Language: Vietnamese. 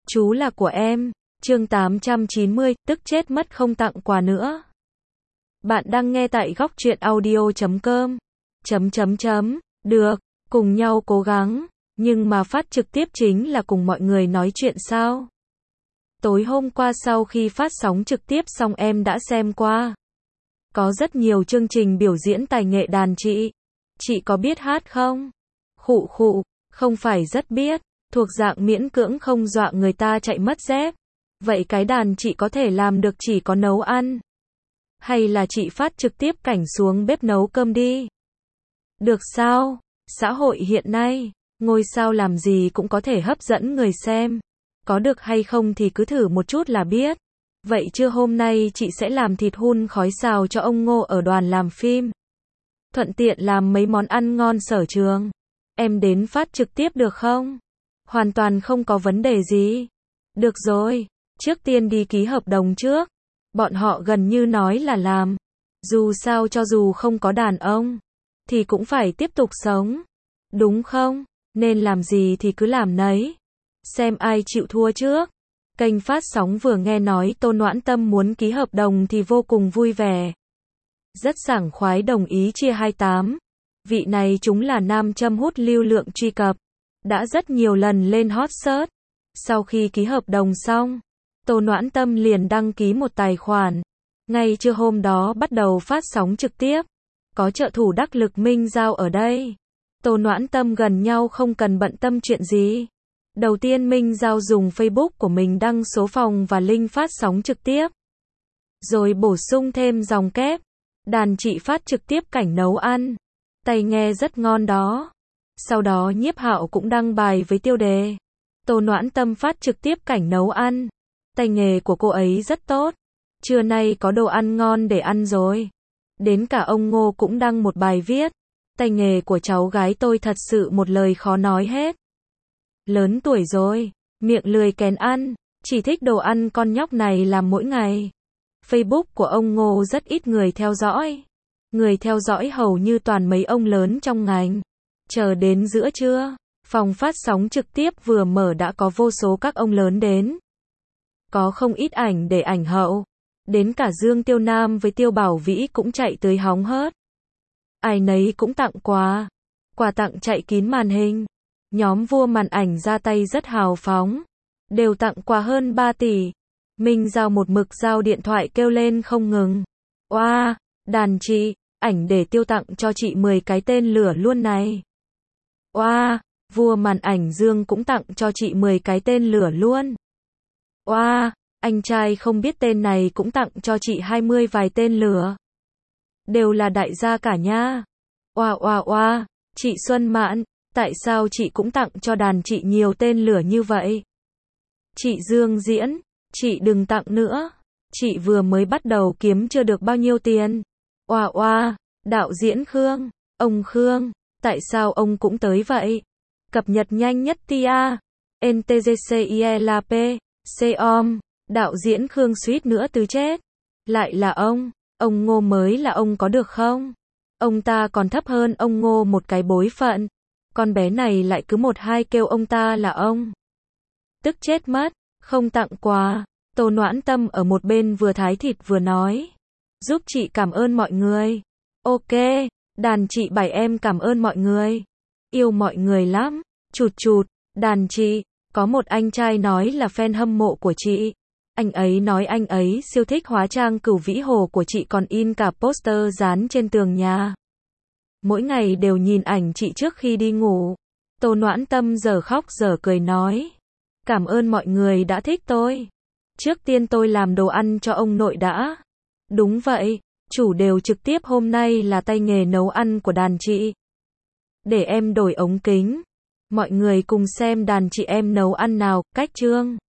Chú là của em. Chương 890, tức chết mất không tặng quà nữa. Bạn đang nghe tại góc truyện audio.com. Được, cùng nhau cố gắng, nhưng mà phát trực tiếp chính là cùng mọi người nói chuyện sao? Tối hôm qua sau khi phát sóng trực tiếp xong em đã xem qua. Có rất nhiều chương trình biểu diễn tài nghệ đàn chị. Chị có biết hát không? Khụ khụ, không phải rất biết, thuộc dạng miễn cưỡng không dọa người ta chạy mất dép. Vậy cái đàn chị có thể làm được chỉ có nấu ăn. Hay là chị phát trực tiếp cảnh xuống bếp nấu cơm đi. Được sao? Xã hội hiện nay, ngôi sao làm gì cũng có thể hấp dẫn người xem. Có được hay không thì cứ thử một chút là biết. Vậy chưa hôm nay chị sẽ làm thịt hun khói xào cho ông Ngô ở đoàn làm phim. Thuận tiện làm mấy món ăn ngon sở trường. Em đến phát trực tiếp được không? Hoàn toàn không có vấn đề gì. Được rồi, trước tiên đi ký hợp đồng trước. Bọn họ gần như nói là làm. Dù sao cho dù không có đàn ông, thì cũng phải tiếp tục sống. Đúng không? Nên làm gì thì cứ làm nấy. Xem ai chịu thua trước. Kênh phát sóng vừa nghe nói Tô Noãn Tâm muốn ký hợp đồng thì vô cùng vui vẻ. Rất sảng khoái đồng ý chia 28. Vị này chúng là nam châm hút lưu lượng truy cập. Đã rất nhiều lần lên hot search. Sau khi ký hợp đồng xong, Tô Noãn Tâm liền đăng ký một tài khoản. Ngay trưa hôm đó bắt đầu phát sóng trực tiếp. Có trợ thủ đắc lực Minh Giao ở đây. Tô Noãn Tâm gần nhau không cần bận tâm chuyện gì. Đầu tiên Minh Giao dùng Facebook của mình đăng số phòng và link phát sóng trực tiếp. Rồi bổ sung thêm dòng kép. Đàn chị phát trực tiếp cảnh nấu ăn. Tay nghe rất ngon đó. Sau đó Nhiếp Hạo cũng đăng bài với tiêu đề. Tô Noãn Tâm phát trực tiếp cảnh nấu ăn. Tay nghề của cô ấy rất tốt. Trưa nay có đồ ăn ngon để ăn rồi. Đến cả ông Ngô cũng đăng một bài viết. Tay nghề của cháu gái tôi thật sự một lời khó nói hết. Lớn tuổi rồi, miệng lười kén ăn, chỉ thích đồ ăn con nhóc này làm mỗi ngày. Facebook của ông Ngô rất ít người theo dõi. Người theo dõi hầu như toàn mấy ông lớn trong ngành. Chờ đến giữa trưa, phòng phát sóng trực tiếp vừa mở đã có vô số các ông lớn đến. Có không ít ảnh để ảnh hậu. Đến cả Dương Tiêu Nam với Tiêu Bảo Vĩ cũng chạy tới hóng hớt. Ai nấy cũng tặng quà. Quà tặng chạy kín màn hình. Nhóm vua màn ảnh ra tay rất hào phóng. Đều tặng quà hơn 3 tỷ. Minh Giao một mực giao điện thoại kêu lên không ngừng. Oa, đàn chị, ảnh để Tiêu tặng cho chị 10 cái tên lửa luôn này. Oa, vua màn ảnh Dương cũng tặng cho chị 10 cái tên lửa luôn. Oa, anh trai không biết tên này cũng tặng cho chị 20 vài tên lửa. Đều là đại gia cả nha. Oa oa oa, chị Xuân Mãn, tại sao chị cũng tặng cho đàn chị nhiều tên lửa như vậy? Chị Dương Diễn, chị đừng tặng nữa. Chị vừa mới bắt đầu kiếm chưa được bao nhiêu tiền. Oa oa, đạo diễn Khương, ông Khương, tại sao ông cũng tới vậy? Cập nhật nhanh nhất tia. NTGCILAP, COM, đạo diễn Khương suýt nữa từ chết. Lại là ông Ngô mới là ông có được không? Ông ta còn thấp hơn ông Ngô một cái bối phận. Con bé này lại cứ một hai kêu ông ta là ông. Tức chết mất, không tặng quà. Tô Noãn Tâm ở một bên vừa thái thịt vừa nói. Giúp chị cảm ơn mọi người. Ok, đàn chị bảo em cảm ơn mọi người. Yêu mọi người lắm. Chụt chụt, đàn chị, có một anh trai nói là fan hâm mộ của chị. Anh ấy nói anh ấy siêu thích hóa trang Cửu Vĩ Hồ của chị còn in cả poster dán trên tường nhà. Mỗi ngày đều nhìn ảnh chị trước khi đi ngủ. Tô Noãn Tâm giờ khóc giờ cười nói. Cảm ơn mọi người đã thích tôi. Trước tiên tôi làm đồ ăn cho ông nội đã. Đúng vậy, chủ đều trực tiếp hôm nay là tay nghề nấu ăn của đàn chị. Để em đổi ống kính. Mọi người cùng xem đàn chị em nấu ăn nào, cách chương.